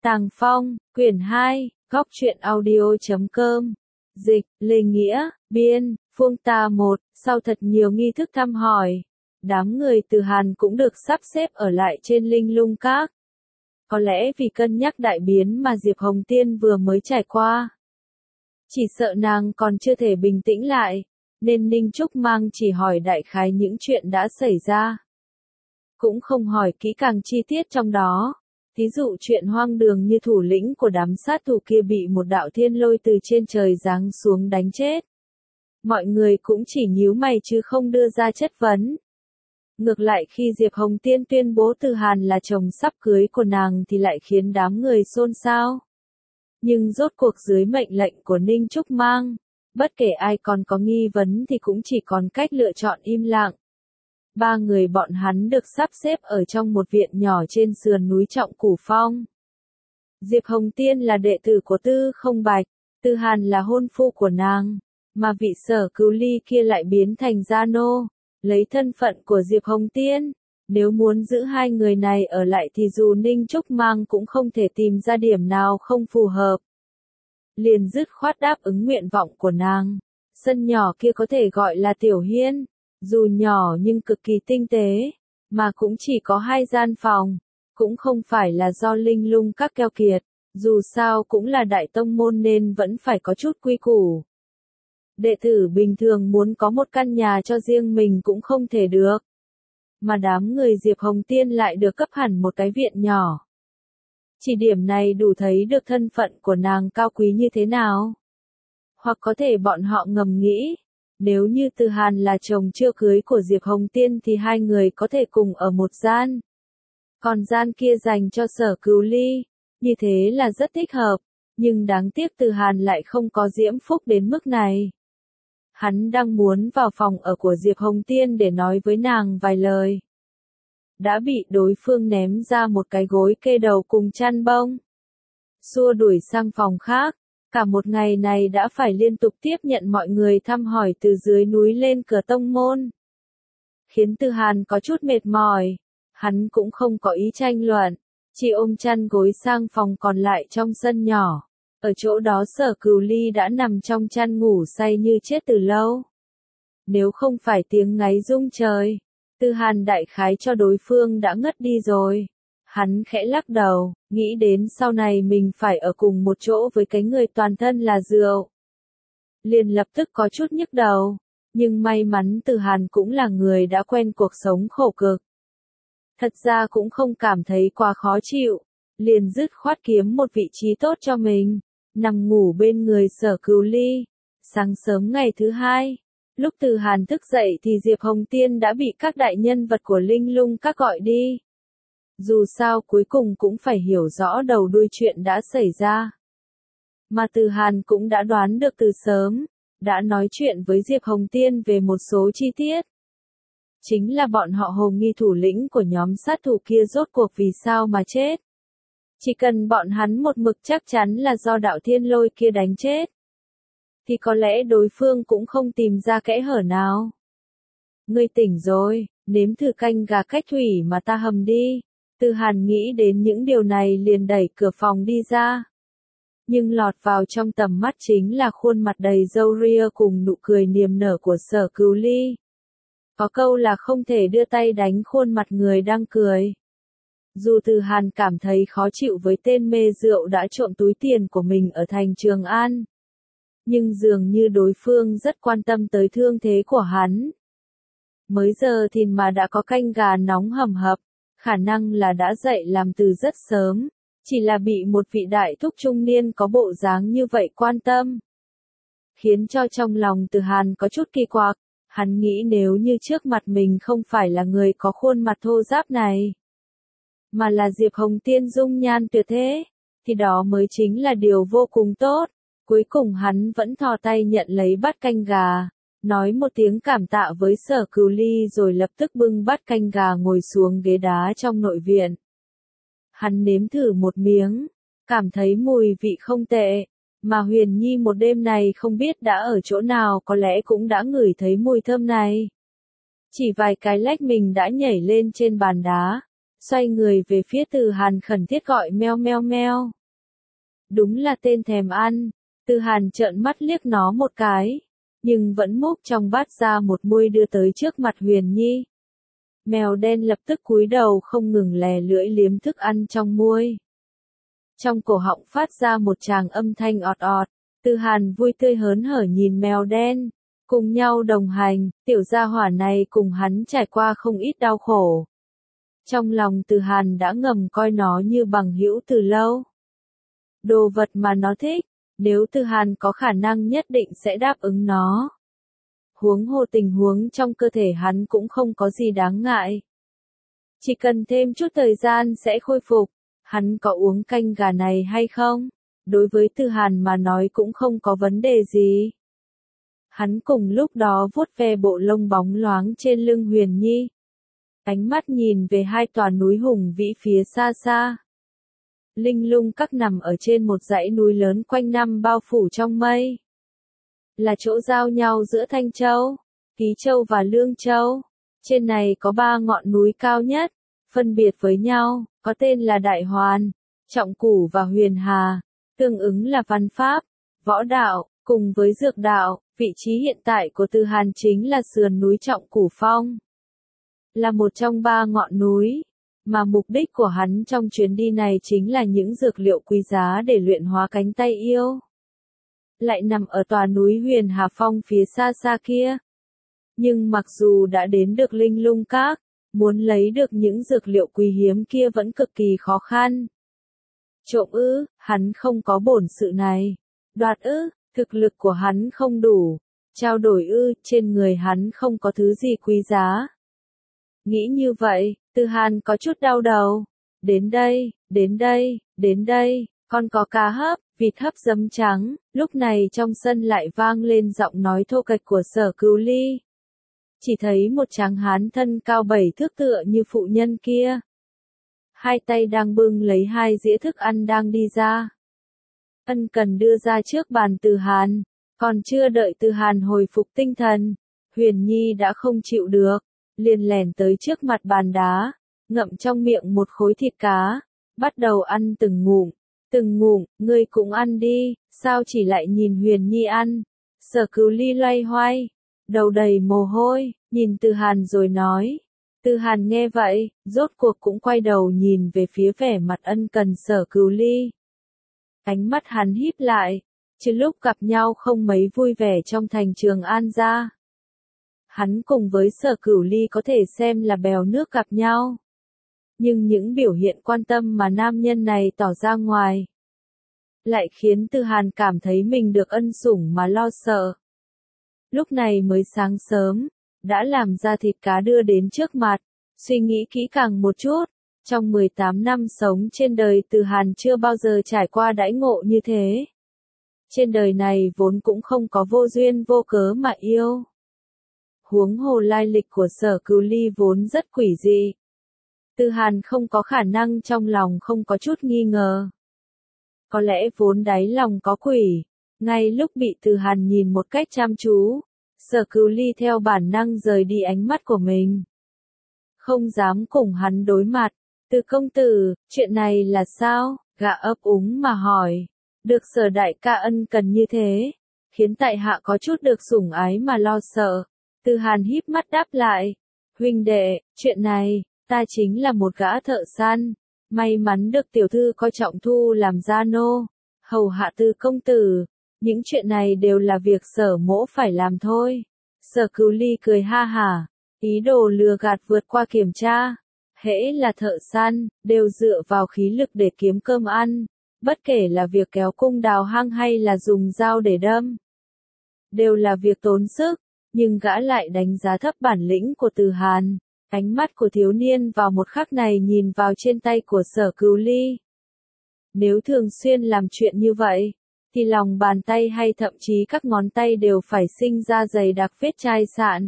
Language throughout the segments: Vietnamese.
Tàng Phong, quyển 2, góc truyện audio.com. Dịch, Lê Nghĩa, biên, Phương Ta 1, sau thật nhiều nghi thức thăm hỏi, đám người từ Hàn cũng được sắp xếp ở lại trên Linh Lung Các. Có lẽ vì cân nhắc đại biến mà Diệp Hồng Tiên vừa mới trải qua. Chỉ sợ nàng còn chưa thể bình tĩnh lại, nên Ninh Trúc Mang chỉ hỏi đại khái những chuyện đã xảy ra. Cũng không hỏi kỹ càng chi tiết trong đó. Thí dụ chuyện hoang đường như thủ lĩnh của đám sát thủ kia bị một đạo thiên lôi từ trên trời giáng xuống đánh chết. Mọi người cũng chỉ nhíu mày chứ không đưa ra chất vấn. Ngược lại khi Diệp Hồng Tiên tuyên bố Từ Hàn là chồng sắp cưới của nàng thì lại khiến đám người xôn xao. Nhưng rốt cuộc dưới mệnh lệnh của Ninh Trúc Mang, bất kể ai còn có nghi vấn thì cũng chỉ còn cách lựa chọn im lặng. Ba người bọn hắn được sắp xếp ở trong một viện nhỏ trên sườn núi Trọng Cửu Phong. Diệp Hồng Tiên là đệ tử của Tư Không Bạch, Từ Hàn là hôn phu của nàng, mà vị Sở Cửu Ly kia lại biến thành gia nô, lấy thân phận của Diệp Hồng Tiên. Nếu muốn giữ hai người này ở lại thì dù Ninh Trúc Mang cũng không thể tìm ra điểm nào không phù hợp. Liền dứt khoát đáp ứng nguyện vọng của nàng. Sân nhỏ kia có thể gọi là tiểu hiên. Dù nhỏ nhưng cực kỳ tinh tế, mà cũng chỉ có 2 gian phòng, cũng không phải là do Linh Lung Các keo kiệt, dù sao cũng là đại tông môn nên vẫn phải có chút quy củ. Đệ tử bình thường muốn có một căn nhà cho riêng mình cũng không thể được, mà đám người Diệp Hồng Tiên lại được cấp hẳn một cái viện nhỏ. Chỉ điểm này đủ thấy được thân phận của nàng cao quý như thế nào. Hoặc có thể bọn họ ngầm nghĩ, nếu như Từ Hàn là chồng chưa cưới của Diệp Hồng Tiên thì hai người có thể cùng ở một gian. Còn gian kia dành cho Sở Cửu Ly, như thế là rất thích hợp, nhưng đáng tiếc Từ Hàn lại không có diễm phúc đến mức này. Hắn đang muốn vào phòng ở của Diệp Hồng Tiên để nói với nàng vài lời. Đã bị đối phương ném ra một cái gối kê đầu cùng chăn bông. Xua đuổi sang phòng khác. Cả một ngày này đã phải liên tục tiếp nhận mọi người thăm hỏi từ dưới núi lên cửa tông môn. Khiến Từ Hàn có chút mệt mỏi. Hắn cũng không có ý tranh luận. Chỉ ôm chăn gối sang phòng còn lại trong sân nhỏ. Ở chỗ đó Sở Cửu Ly đã nằm trong chăn ngủ say như chết từ lâu. Nếu không phải tiếng ngáy rung trời, Từ Hàn đại khái cho đối phương đã ngất đi rồi. Hắn khẽ lắc đầu, nghĩ đến sau này mình phải ở cùng một chỗ với cái người toàn thân là rượu. Liền lập tức có chút nhức đầu, nhưng may mắn Từ Hàn cũng là người đã quen cuộc sống khổ cực. Thật ra cũng không cảm thấy quá khó chịu, liền dứt khoát kiếm một vị trí tốt cho mình, nằm ngủ bên người Sở Cửu Ly. Sáng sớm ngày thứ hai, lúc Từ Hàn thức dậy thì Diệp Hồng Tiên đã bị các đại nhân vật của Linh Lung Các gọi đi. Dù sao cuối cùng cũng phải hiểu rõ đầu đuôi chuyện đã xảy ra. Mà Từ Hàn cũng đã đoán được từ sớm, đã nói chuyện với Diệp Hồng Tiên về một số chi tiết. Chính là bọn họ hồ nghi thủ lĩnh của nhóm sát thủ kia rốt cuộc vì sao mà chết. Chỉ cần bọn hắn một mực chắc chắn là do đạo thiên lôi kia đánh chết, thì có lẽ đối phương cũng không tìm ra kẽ hở nào. Ngươi tỉnh rồi, nếm thử canh gà cách thủy mà ta hầm đi. Từ Hàn nghĩ đến những điều này liền đẩy cửa phòng đi ra. Nhưng lọt vào trong tầm mắt chính là khuôn mặt đầy râu ria cùng nụ cười niềm nở của Sở Cửu Ly. Có câu là không thể đưa tay đánh khuôn mặt người đang cười. Dù Từ Hàn cảm thấy khó chịu với tên mê rượu đã trộm túi tiền của mình ở thành Trường An, nhưng dường như đối phương rất quan tâm tới thương thế của hắn. Mới giờ thì mà đã có canh gà nóng hầm hập. Khả năng là đã dậy làm từ rất sớm, chỉ là bị một vị đại thúc trung niên có bộ dáng như vậy quan tâm. Khiến cho trong lòng Từ Hàn có chút kỳ quặc, hắn nghĩ nếu như trước mặt mình không phải là người có khuôn mặt thô ráp này, mà là Diệp Hồng Tiên dung nhan tuyệt thế, thì đó mới chính là điều vô cùng tốt. Cuối cùng hắn vẫn thò tay nhận lấy bát canh gà. Nói một tiếng cảm tạ với Sở Cửu Ly rồi lập tức bưng bát canh gà ngồi xuống ghế đá trong nội viện. Hắn nếm thử một miếng, cảm thấy mùi vị không tệ, mà Huyền Nhi một đêm này không biết đã ở chỗ nào có lẽ cũng đã ngửi thấy mùi thơm này. Chỉ vài cái lách mình đã nhảy lên trên bàn đá, xoay người về phía Từ Hàn khẩn thiết gọi meo meo meo. Đúng là tên thèm ăn, Từ Hàn trợn mắt liếc nó một cái, nhưng vẫn múc trong bát ra một muôi đưa tới trước mặt Huyền Nhi. Mèo đen lập tức cúi đầu không ngừng lè lưỡi liếm thức ăn trong muôi. Trong cổ họng phát ra một tràng âm thanh ọt ọt, Từ Hàn vui tươi hớn hở nhìn mèo đen, cùng nhau đồng hành, tiểu gia hỏa này cùng hắn trải qua không ít đau khổ. Trong lòng Từ Hàn đã ngầm coi nó như bằng hữu từ lâu. Đồ vật mà nó thích, nếu Từ Hàn có khả năng nhất định sẽ đáp ứng nó. Huống hồ tình huống trong cơ thể hắn cũng không có gì đáng ngại. Chỉ cần thêm chút thời gian sẽ khôi phục. Hắn có uống canh gà này hay không? Đối với Từ Hàn mà nói cũng không có vấn đề gì. Hắn cùng lúc đó vuốt ve bộ lông bóng loáng trên lưng Huyền Nhi. Ánh mắt nhìn về hai tòa núi hùng vĩ phía xa xa. Linh Lung Các nằm ở trên một dãy núi lớn quanh năm bao phủ trong mây. Là chỗ giao nhau giữa Thanh Châu, Ký Châu và Lương Châu. Trên này có 3 ngọn núi cao nhất, phân biệt với nhau, có tên là Đại Hoàn, Trọng Củ và Huyền Hà, tương ứng là văn pháp, võ đạo, cùng với dược đạo. Vị trí hiện tại của Từ Hàn chính là sườn núi Trọng Củ Phong. Là một trong 3 ngọn núi, mà mục đích của hắn trong chuyến đi này chính là những dược liệu quý giá để luyện hóa cánh tay yêu. Lại nằm ở tòa núi Huyền Hà Phong phía xa xa kia. Nhưng mặc dù đã đến được Linh Lung Các, muốn lấy được những dược liệu quý hiếm kia vẫn cực kỳ khó khăn. Trộm ư, hắn không có bổn sự này. Đoạt ư, thực lực của hắn không đủ. Trao đổi ư, trên người hắn không có thứ gì quý giá. Nghĩ như vậy, Từ Hàn có chút đau đầu. Đến đây, đến đây, đến đây, còn có cá hấp, vịt hấp giấm trắng. Lúc này trong sân lại vang lên giọng nói thô kệch của Sở Cửu Ly. Chỉ thấy một tráng hán thân cao 7 thước tựa như phụ nhân kia. Hai tay đang bưng lấy 2 dĩa thức ăn đang đi ra. Ân cần đưa ra trước bàn Từ Hàn. Còn chưa đợi Từ Hàn hồi phục tinh thần, Huyền Nhi đã không chịu được, liền lèn tới trước mặt bàn đá, ngậm trong miệng một khối thịt cá, bắt đầu ăn từng ngụm, ngươi cũng ăn đi, sao chỉ lại nhìn Huyền Nhi ăn. Sở Cửu Ly loay hoay, đầu đầy mồ hôi, nhìn Từ Hàn rồi nói. Từ Hàn nghe vậy, rốt cuộc cũng quay đầu nhìn về phía vẻ mặt ân cần Sở Cửu Ly. Ánh mắt hắn híp lại, chứ lúc gặp nhau không mấy vui vẻ trong thành Trường An ra. Hắn cùng với Sở Cửu Ly có thể xem là bèo nước gặp nhau. Nhưng những biểu hiện quan tâm mà nam nhân này tỏ ra ngoài, lại khiến Từ Hàn cảm thấy mình được ân sủng mà lo sợ. Lúc này mới sáng sớm, đã làm ra thịt cá đưa đến trước mặt, suy nghĩ kỹ càng một chút. Trong 18 năm sống trên đời Từ Hàn chưa bao giờ trải qua đãi ngộ như thế. Trên đời này vốn cũng không có vô duyên vô cớ mà yêu. Huống hồ lai lịch của Sở Cửu Ly vốn rất quỷ dị. Từ Hàn không có khả năng trong lòng không có chút nghi ngờ. Có lẽ vốn đáy lòng có quỷ. Ngay lúc bị Từ Hàn nhìn một cách chăm chú, Sở Cửu Ly theo bản năng rời đi ánh mắt của mình. Không dám cùng hắn đối mặt. Từ công tử, chuyện này là sao? Gã ấp úng mà hỏi. Được Sở đại ca ân cần như thế, khiến tại hạ có chút được sủng ái mà lo sợ. Từ Hàn híp mắt đáp lại. Huynh đệ, chuyện này, ta chính là một gã thợ săn. May mắn được tiểu thư coi trọng thu làm gia nô. Hầu hạ Từ công tử. Những chuyện này đều là việc Sở mỗ phải làm thôi. Sở Cửu Ly cười ha hả. Ý đồ lừa gạt vượt qua kiểm tra. Hễ là thợ săn, đều dựa vào khí lực để kiếm cơm ăn. Bất kể là việc kéo cung đào hang hay là dùng dao để đâm. Đều là việc tốn sức, nhưng gã lại đánh giá thấp bản lĩnh của Từ Hàn. Ánh mắt của thiếu niên vào một khắc này nhìn vào trên tay của Sở Cửu Ly. Nếu thường xuyên làm chuyện như vậy, thì lòng bàn tay hay thậm chí các ngón tay đều phải sinh ra dày đặc vết chai sạn.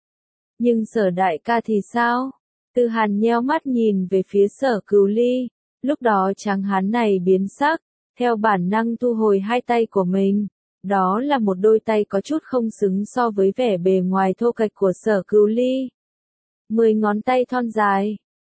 Nhưng Sở đại ca thì sao? Từ Hàn nheo mắt nhìn về phía Sở Cửu Ly, lúc đó tráng hán này biến sắc, theo bản năng thu hồi hai tay của mình. Đó là một đôi tay có chút không xứng so với vẻ bề ngoài thô kệch của Sở Cửu Ly. 10 ngón tay thon dài,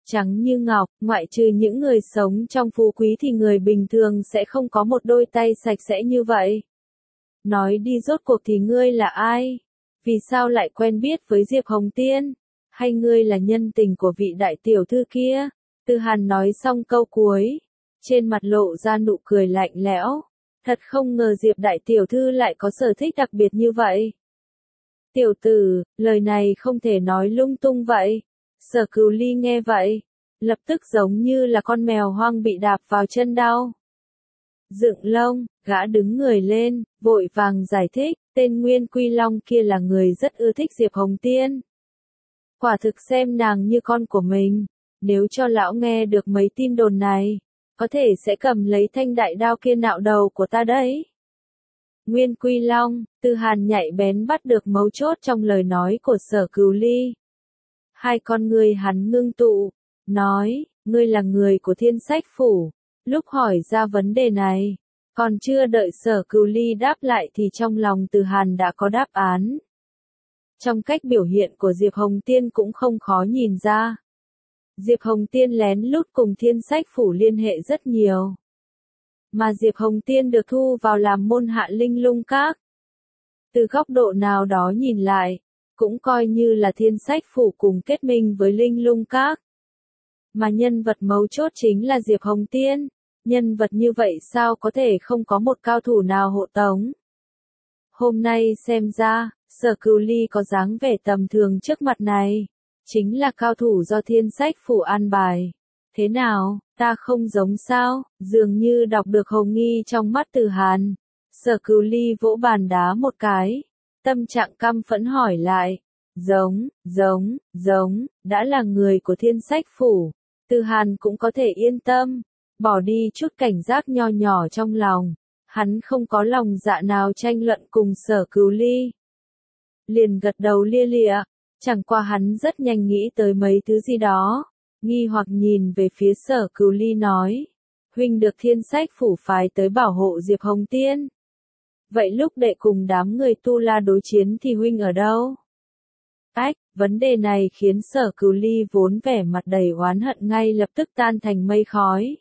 trắng như ngọc, ngoại trừ những người sống trong phú quý thì người bình thường sẽ không có một đôi tay sạch sẽ như vậy. Nói đi rốt cuộc thì ngươi là ai? Vì sao lại quen biết với Diệp Hồng Tiên? Hay ngươi là nhân tình của vị đại tiểu thư kia? Tư Hàn nói xong câu cuối, trên mặt lộ ra nụ cười lạnh lẽo. Thật không ngờ Diệp đại tiểu thư lại có sở thích đặc biệt như vậy. Tiểu tử, lời này không thể nói lung tung vậy. Sở Cửu Ly nghe vậy, lập tức giống như là con mèo hoang bị đạp vào chân đau. Dựng lông, gã đứng người lên, vội vàng giải thích, tên Nguyên Quy Long kia là người rất ưa thích Diệp Hồng Tiên. Quả thực xem nàng như con của mình, nếu cho lão nghe được mấy tin đồn này, có thể sẽ cầm lấy thanh đại đao kia nạo đầu của ta đấy. Nguyên Quy Long, Tư Hàn nhạy bén bắt được mấu chốt trong lời nói của Sở Cửu Ly. Hai con ngươi hắn ngưng tụ, nói, ngươi là người của Thiên Sách Phủ. Lúc hỏi ra vấn đề này, còn chưa đợi Sở Cửu Ly đáp lại thì trong lòng Tư Hàn đã có đáp án. Trong cách biểu hiện của Diệp Hồng Tiên cũng không khó nhìn ra. Diệp Hồng Tiên lén lút cùng Thiên Sách Phủ liên hệ rất nhiều. Mà Diệp Hồng Tiên được thu vào làm môn hạ Linh Lung Các. Từ góc độ nào đó nhìn lại, cũng coi như là Thiên Sách Phủ cùng kết minh với Linh Lung Các. Mà nhân vật mấu chốt chính là Diệp Hồng Tiên. Nhân vật như vậy sao có thể không có một cao thủ nào hộ tống. Hôm nay xem ra, Sở Cửu Ly có dáng vẻ tầm thường trước mặt này. Chính là cao thủ do Thiên Sách Phủ an bài. Thế nào, ta không giống sao, dường như đọc được hồ nghi trong mắt Từ Hàn. Sở Cửu Ly vỗ bàn đá một cái. Tâm trạng căm phẫn hỏi lại. Giống, đã là người của Thiên Sách Phủ. Từ Hàn cũng có thể yên tâm. Bỏ đi chút cảnh giác nho nhỏ trong lòng. Hắn không có lòng dạ nào tranh luận cùng Sở Cửu Ly. Liền gật đầu lia lịa. Chẳng qua hắn rất nhanh nghĩ tới mấy thứ gì đó. Nghi hoặc nhìn về phía Sở Cửu Ly nói. Huynh được Thiên Sách Phủ phái tới bảo hộ Diệp Hồng Tiên. Vậy lúc đệ cùng đám người Tu La đối chiến thì huynh ở đâu? Vấn đề này khiến Sở Cửu Ly vốn vẻ mặt đầy oán hận ngay lập tức tan thành mây khói.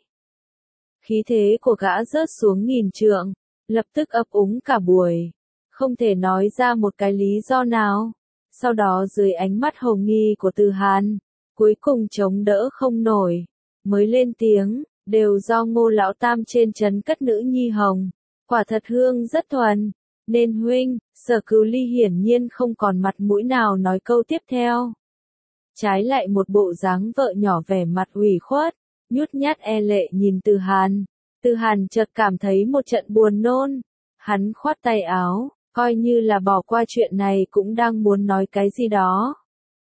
Khí thế của gã rớt xuống nghìn trượng, lập tức ấp úng cả buổi. Không thể nói ra một cái lý do nào. Sau đó dưới ánh mắt hồ nghi của Từ Hàn, cuối cùng chống đỡ không nổi, mới lên tiếng, đều do Ngô Lão Tam trên trấn cất nữ nhi hồng. Quả thật hương rất thuần, nên huynh, Sở Cửu Ly hiển nhiên không còn mặt mũi nào nói câu tiếp theo. Trái lại một bộ dáng vợ nhỏ vẻ mặt ủy khuất, nhút nhát e lệ nhìn Từ Hàn. Từ Hàn chợt cảm thấy một trận buồn nôn. Hắn khoát tay áo, coi như là bỏ qua chuyện này cũng đang muốn nói cái gì đó.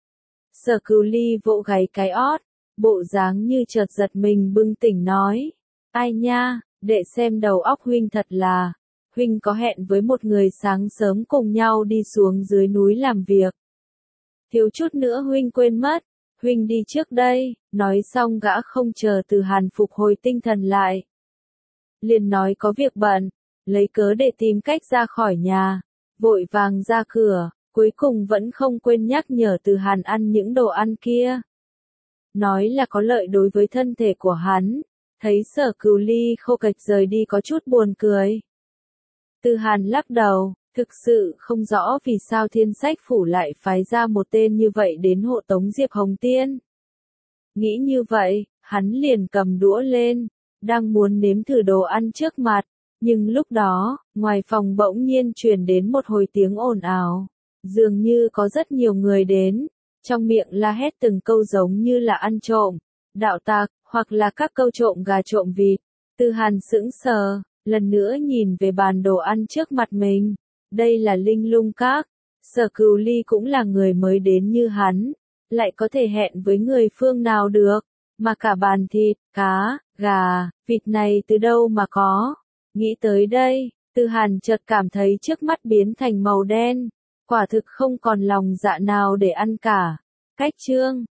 Sở Cửu Ly vỗ gáy cái ót, bộ dáng như chợt giật mình bừng tỉnh nói. Ai nha, đệ xem đầu óc huynh thật là. Huynh có hẹn với một người sáng sớm cùng nhau đi xuống dưới núi làm việc. Thiếu chút nữa huynh quên mất. Huynh đi trước đây, nói xong gã không chờ Từ Hàn phục hồi tinh thần lại. Liền nói có việc bận, lấy cớ để tìm cách ra khỏi nhà, vội vàng ra cửa, cuối cùng vẫn không quên nhắc nhở Từ Hàn ăn những đồ ăn kia. Nói là có lợi đối với thân thể của hắn, thấy Sở Cửu Ly khô cạch rời đi có chút buồn cười. Từ Hàn lắc đầu, thực sự không rõ vì sao Thiên Sách Phủ lại phái ra một tên như vậy đến hộ tống Diệp Hồng Tiên. Nghĩ như vậy, hắn liền cầm đũa lên, đang muốn nếm thử đồ ăn trước mặt, nhưng lúc đó, ngoài phòng bỗng nhiên truyền đến một hồi tiếng ồn ào, dường như có rất nhiều người đến, trong miệng la hét từng câu giống như là ăn trộm, đạo tặc, hoặc là các câu trộm gà trộm vịt. Từ Hàn sững sờ, lần nữa nhìn về bàn đồ ăn trước mặt mình. Đây là Linh Lung Các. Sở Cửu Ly cũng là người mới đến như hắn, lại có thể hẹn với người phương nào được, mà cả bàn thịt, cá, gà, vịt này từ đâu mà có. Nghĩ tới đây, Từ Hàn chợt cảm thấy trước mắt biến thành màu đen, quả thực không còn lòng dạ nào để ăn cả. Cách chương